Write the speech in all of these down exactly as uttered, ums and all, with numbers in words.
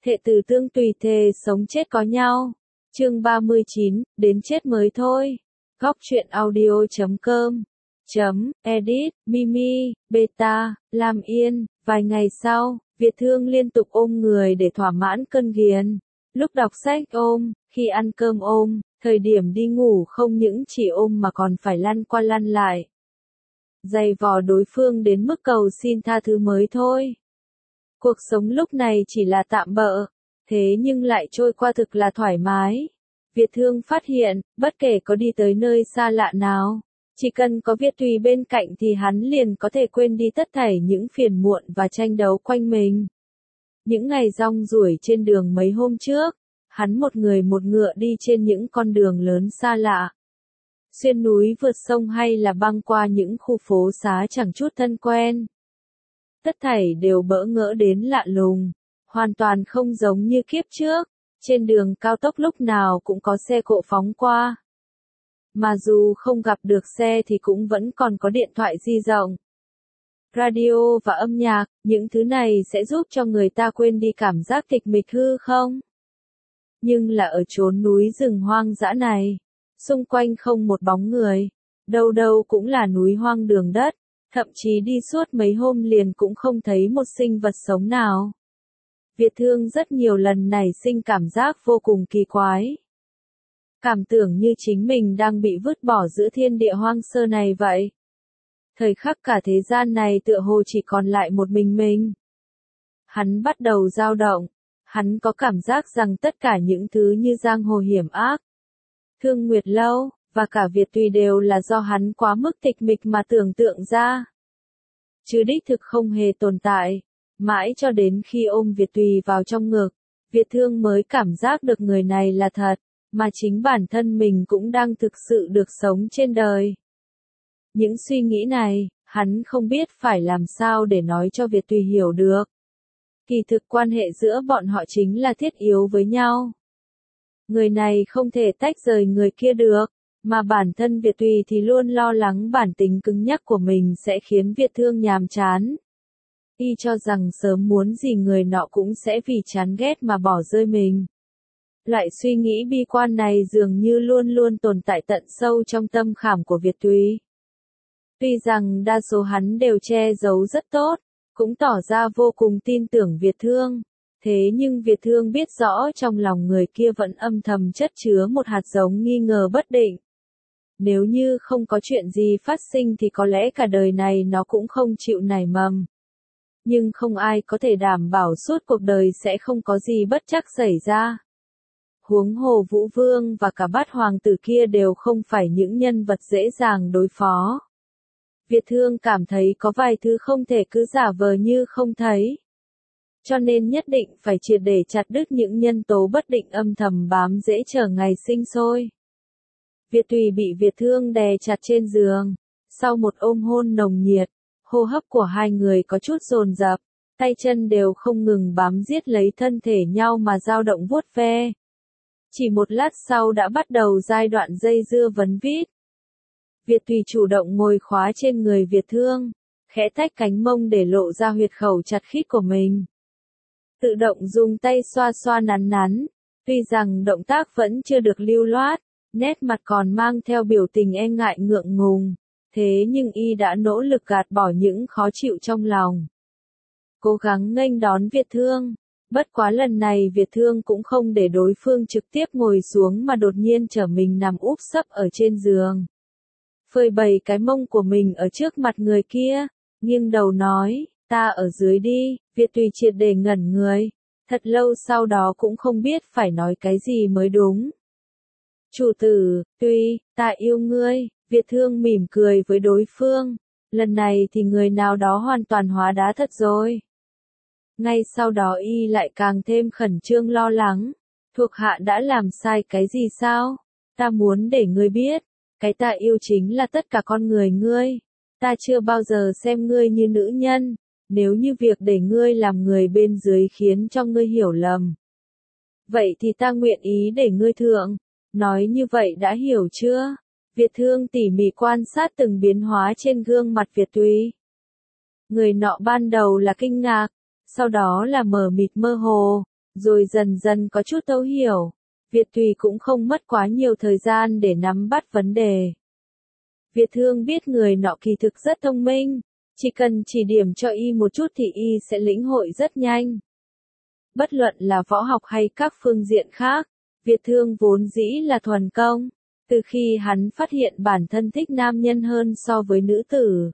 Thệ từ tương tùy thề sống chết có nhau. Chương ba mươi chín, đến chết mới thôi. Góc truyện audio chấm com chấm edit, Mimi, Beta, Lam Yên. Vài ngày sau, Việt Thương liên tục ôm người để thỏa mãn cơn ghiền. Lúc đọc sách ôm, khi ăn cơm ôm, thời điểm đi ngủ không những chỉ ôm mà còn phải lăn qua lăn lại. Giày vò đối phương đến mức cầu xin tha thứ mới thôi. Cuộc sống lúc này chỉ là tạm bợ, thế nhưng lại trôi qua thực là thoải mái. Việt Thương phát hiện, bất kể có đi tới nơi xa lạ nào, chỉ cần có Việt Tùy bên cạnh thì hắn liền có thể quên đi tất thảy những phiền muộn và tranh đấu quanh mình. Những ngày rong ruổi trên đường mấy hôm trước, hắn một người một ngựa đi trên những con đường lớn xa lạ. Xuyên núi vượt sông hay là băng qua những khu phố xá chẳng chút thân quen. Tất thảy đều bỡ ngỡ đến lạ lùng, hoàn toàn không giống như kiếp trước, trên đường cao tốc lúc nào cũng có xe cộ phóng qua. Mà dù không gặp được xe thì cũng vẫn còn có điện thoại di động, radio và âm nhạc, những thứ này sẽ giúp cho người ta quên đi cảm giác tịch mịch hư không? Nhưng là ở chốn núi rừng hoang dã này, xung quanh không một bóng người, đâu đâu cũng là núi hoang đường đất. Thậm chí đi suốt mấy hôm liền cũng không thấy một sinh vật sống nào. Việt Thương rất nhiều lần nảy sinh cảm giác vô cùng kỳ quái. Cảm tưởng như chính mình đang bị vứt bỏ giữa thiên địa hoang sơ này vậy. Thời khắc cả thế gian này tựa hồ chỉ còn lại một mình mình. Hắn bắt đầu dao động. Hắn có cảm giác rằng tất cả những thứ như giang hồ hiểm ác, Thương Nguyệt Lâu, và cả Việt Tùy đều là do hắn quá mức tịch mịch mà tưởng tượng ra. Chứ đích thực không hề tồn tại. Mãi cho đến khi ôm Việt Tùy vào trong ngực, Việt Thương mới cảm giác được người này là thật, mà chính bản thân mình cũng đang thực sự được sống trên đời. Những suy nghĩ này, hắn không biết phải làm sao để nói cho Việt Tùy hiểu được. Kỳ thực quan hệ giữa bọn họ chính là thiết yếu với nhau. Người này không thể tách rời người kia được. Mà bản thân Việt Tùy thì luôn lo lắng bản tính cứng nhắc của mình sẽ khiến Việt Thương nhàm chán. Y cho rằng sớm muốn gì người nọ cũng sẽ vì chán ghét mà bỏ rơi mình. Loại suy nghĩ bi quan này dường như luôn luôn tồn tại tận sâu trong tâm khảm của Việt Tùy. Tuy rằng đa số hắn đều che giấu rất tốt, cũng tỏ ra vô cùng tin tưởng Việt Thương. Thế nhưng Việt Thương biết rõ trong lòng người kia vẫn âm thầm chất chứa một hạt giống nghi ngờ bất định. Nếu như không có chuyện gì phát sinh thì có lẽ cả đời này nó cũng không chịu nảy mầm. Nhưng không ai có thể đảm bảo suốt cuộc đời sẽ không có gì bất trắc xảy ra. Huống hồ Vũ Vương và cả bát hoàng tử kia đều không phải những nhân vật dễ dàng đối phó. Việt Thương cảm thấy có vài thứ không thể cứ giả vờ như không thấy. Cho nên nhất định phải triệt để chặt đứt những nhân tố bất định âm thầm bám rễ chờ ngày sinh sôi. Việt Tùy bị Việt Thương đè chặt trên giường. Sau một ôm hôn nồng nhiệt, hô hấp của hai người có chút dồn dập, tay chân đều không ngừng bám giết lấy thân thể nhau mà dao động vuốt ve. Chỉ một lát sau đã bắt đầu giai đoạn dây dưa vấn vít. Việt Tùy chủ động ngồi khóa trên người Việt Thương, khẽ tách cánh mông để lộ ra huyệt khẩu chặt khít của mình. Tự động dùng tay xoa xoa nắn nắn, tuy rằng động tác vẫn chưa được lưu loát. Nét mặt còn mang theo biểu tình e ngại ngượng ngùng, thế nhưng y đã nỗ lực gạt bỏ những khó chịu trong lòng. Cố gắng nghênh đón Việt Thương, bất quá lần này Việt Thương cũng không để đối phương trực tiếp ngồi xuống mà đột nhiên trở mình nằm úp sấp ở trên giường. Phơi bày cái mông của mình ở trước mặt người kia, nghiêng đầu nói, ta ở dưới đi. Việt Tùy triệt để ngẩn người, thật lâu sau đó cũng không biết phải nói cái gì mới đúng. Chủ tử, Tùy, ta yêu ngươi. Việt Thương mỉm cười với đối phương. Lần này thì người nào đó hoàn toàn hóa đá thật rồi. Ngay sau đó y lại càng thêm khẩn trương lo lắng. Thuộc hạ đã làm sai cái gì sao? Ta muốn để ngươi biết, cái ta yêu chính là tất cả con người ngươi. Ta chưa bao giờ xem ngươi như nữ nhân. Nếu như việc để ngươi làm người bên dưới khiến cho ngươi hiểu lầm, vậy thì ta nguyện ý để ngươi thượng. Nói như vậy đã hiểu chưa? Việt Thương tỉ mỉ quan sát từng biến hóa trên gương mặt Việt Tùy. Người nọ ban đầu là kinh ngạc, sau đó là mờ mịt mơ hồ, rồi dần dần có chút thấu hiểu. Việt Tùy cũng không mất quá nhiều thời gian để nắm bắt vấn đề. Việt Thương biết người nọ kỳ thực rất thông minh, chỉ cần chỉ điểm cho y một chút thì y sẽ lĩnh hội rất nhanh. Bất luận là võ học hay các phương diện khác, Việt Thương vốn dĩ là thuần công, từ khi hắn phát hiện bản thân thích nam nhân hơn so với nữ tử.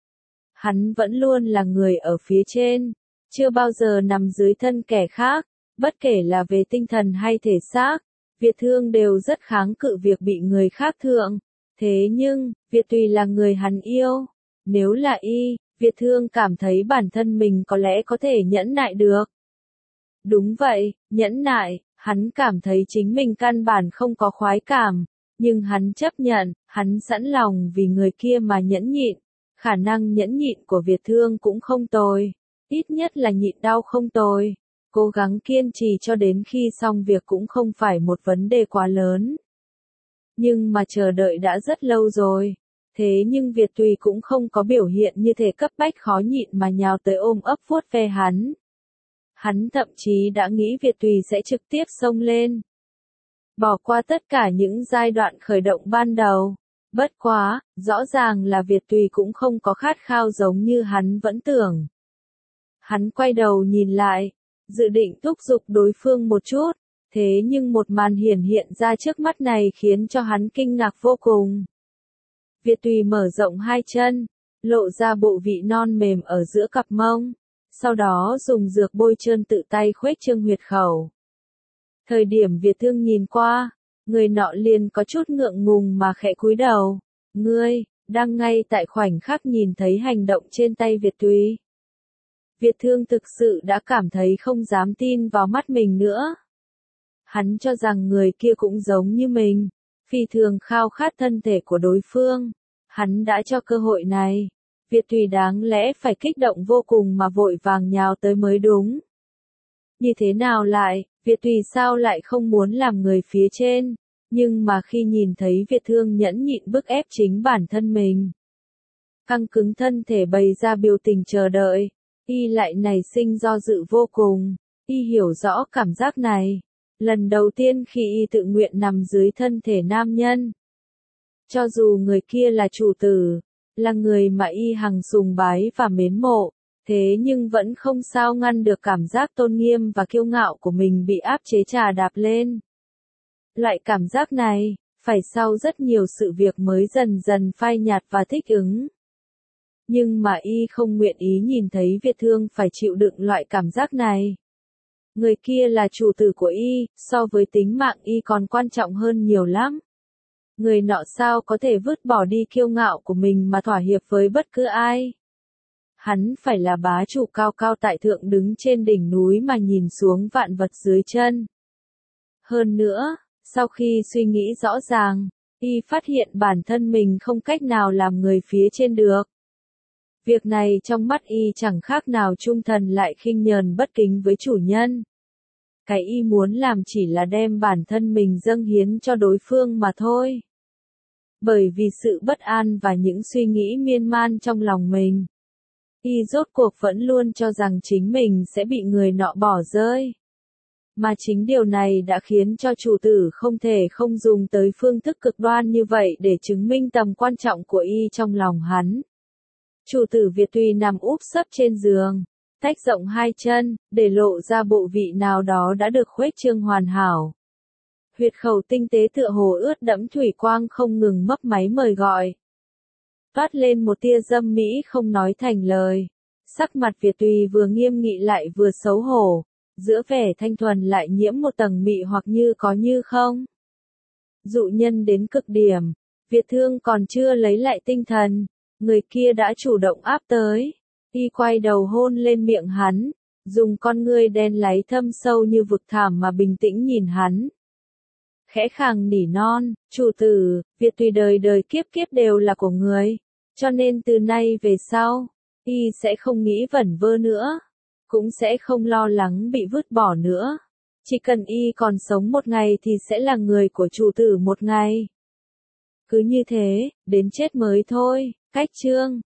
Hắn vẫn luôn là người ở phía trên, chưa bao giờ nằm dưới thân kẻ khác, bất kể là về tinh thần hay thể xác, Việt Thương đều rất kháng cự việc bị người khác thượng. Thế nhưng, Việt Tùy là người hắn yêu. Nếu là y, Việt Thương cảm thấy bản thân mình có lẽ có thể nhẫn nại được. Đúng vậy, nhẫn nại, hắn cảm thấy chính mình căn bản không có khoái cảm, nhưng hắn chấp nhận, hắn sẵn lòng vì người kia mà nhẫn nhịn. Khả năng nhẫn nhịn của Việt Thương cũng không tồi, ít nhất là nhịn đau không tồi. Cố gắng kiên trì cho đến khi xong việc cũng không phải một vấn đề quá lớn. Nhưng mà chờ đợi đã rất lâu rồi. Thế nhưng Việt Tùy cũng không có biểu hiện như thể cấp bách khó nhịn mà nhào tới ôm ấp vuốt ve hắn. Hắn thậm chí đã nghĩ Việt Tùy sẽ trực tiếp xông lên. Bỏ qua tất cả những giai đoạn khởi động ban đầu. Bất quá, rõ ràng là Việt Tùy cũng không có khát khao giống như hắn vẫn tưởng. Hắn quay đầu nhìn lại, dự định thúc giục đối phương một chút, thế nhưng một màn hiển hiện ra trước mắt này khiến cho hắn kinh ngạc vô cùng. Việt Tùy mở rộng hai chân, lộ ra bộ vị non mềm ở giữa cặp mông, sau đó dùng dược bôi trơn tự tay khuếch trương huyệt khẩu. Thời điểm Việt Thương nhìn qua, người nọ liền có chút ngượng ngùng mà khẽ cúi đầu. Ngươi, đang ngay tại khoảnh khắc nhìn thấy hành động trên tay Việt Tùy. Việt Thương thực sự đã cảm thấy không dám tin vào mắt mình nữa. Hắn cho rằng người kia cũng giống như mình, phi thường khao khát thân thể của đối phương. Hắn đã cho cơ hội này. Việt Tùy đáng lẽ phải kích động vô cùng mà vội vàng nhào tới mới đúng. Như thế nào lại, Việt Tùy sao lại không muốn làm người phía trên, nhưng mà khi nhìn thấy Việt Thương nhẫn nhịn bức ép chính bản thân mình, căng cứng thân thể bày ra biểu tình chờ đợi, y lại nảy sinh do dự vô cùng. Y hiểu rõ cảm giác này, lần đầu tiên khi y tự nguyện nằm dưới thân thể nam nhân. Cho dù người kia là chủ tử, là người mà y hằng sùng bái và mến mộ, thế nhưng vẫn không sao ngăn được cảm giác tôn nghiêm và kiêu ngạo của mình bị áp chế trà đạp lên. Loại cảm giác này, phải sau rất nhiều sự việc mới dần dần phai nhạt và thích ứng. Nhưng mà y không nguyện ý nhìn thấy Việt Thương phải chịu đựng loại cảm giác này. Người kia là chủ tử của y, so với tính mạng y còn quan trọng hơn nhiều lắm. Người nọ sao có thể vứt bỏ đi kiêu ngạo của mình mà thỏa hiệp với bất cứ ai. Hắn phải là bá chủ cao cao tại thượng đứng trên đỉnh núi mà nhìn xuống vạn vật dưới chân. Hơn nữa, sau khi suy nghĩ rõ ràng, y phát hiện bản thân mình không cách nào làm người phía trên được. Việc này trong mắt y chẳng khác nào trung thần lại khinh nhờn bất kính với chủ nhân. Cái y muốn làm chỉ là đem bản thân mình dâng hiến cho đối phương mà thôi. Bởi vì sự bất an và những suy nghĩ miên man trong lòng mình, y rốt cuộc vẫn luôn cho rằng chính mình sẽ bị người nọ bỏ rơi. Mà chính điều này đã khiến cho chủ tử không thể không dùng tới phương thức cực đoan như vậy để chứng minh tầm quan trọng của y trong lòng hắn. Chủ tử Việt Tùy nằm úp sấp trên giường, tách rộng hai chân, để lộ ra bộ vị nào đó đã được khuếch trương hoàn hảo. Huyệt khẩu tinh tế tựa hồ ướt đẫm thủy quang không ngừng mấp máy mời gọi. Toát lên một tia dâm mỹ không nói thành lời. Sắc mặt Việt Tùy vừa nghiêm nghị lại vừa xấu hổ, giữa vẻ thanh thuần lại nhiễm một tầng mị hoặc như có như không. Dụ nhân đến cực điểm, Việt Thương còn chưa lấy lại tinh thần, người kia đã chủ động áp tới. Y quay đầu hôn lên miệng hắn, dùng con ngươi đen láy thâm sâu như vực thẳm mà bình tĩnh nhìn hắn. Khẽ khàng nỉ non, chủ tử, Việt Tùy đời đời kiếp kiếp đều là của người, cho nên từ nay về sau, y sẽ không nghĩ vẩn vơ nữa, cũng sẽ không lo lắng bị vứt bỏ nữa. Chỉ cần y còn sống một ngày thì sẽ là người của chủ tử một ngày. Cứ như thế, đến chết mới thôi. Cách chương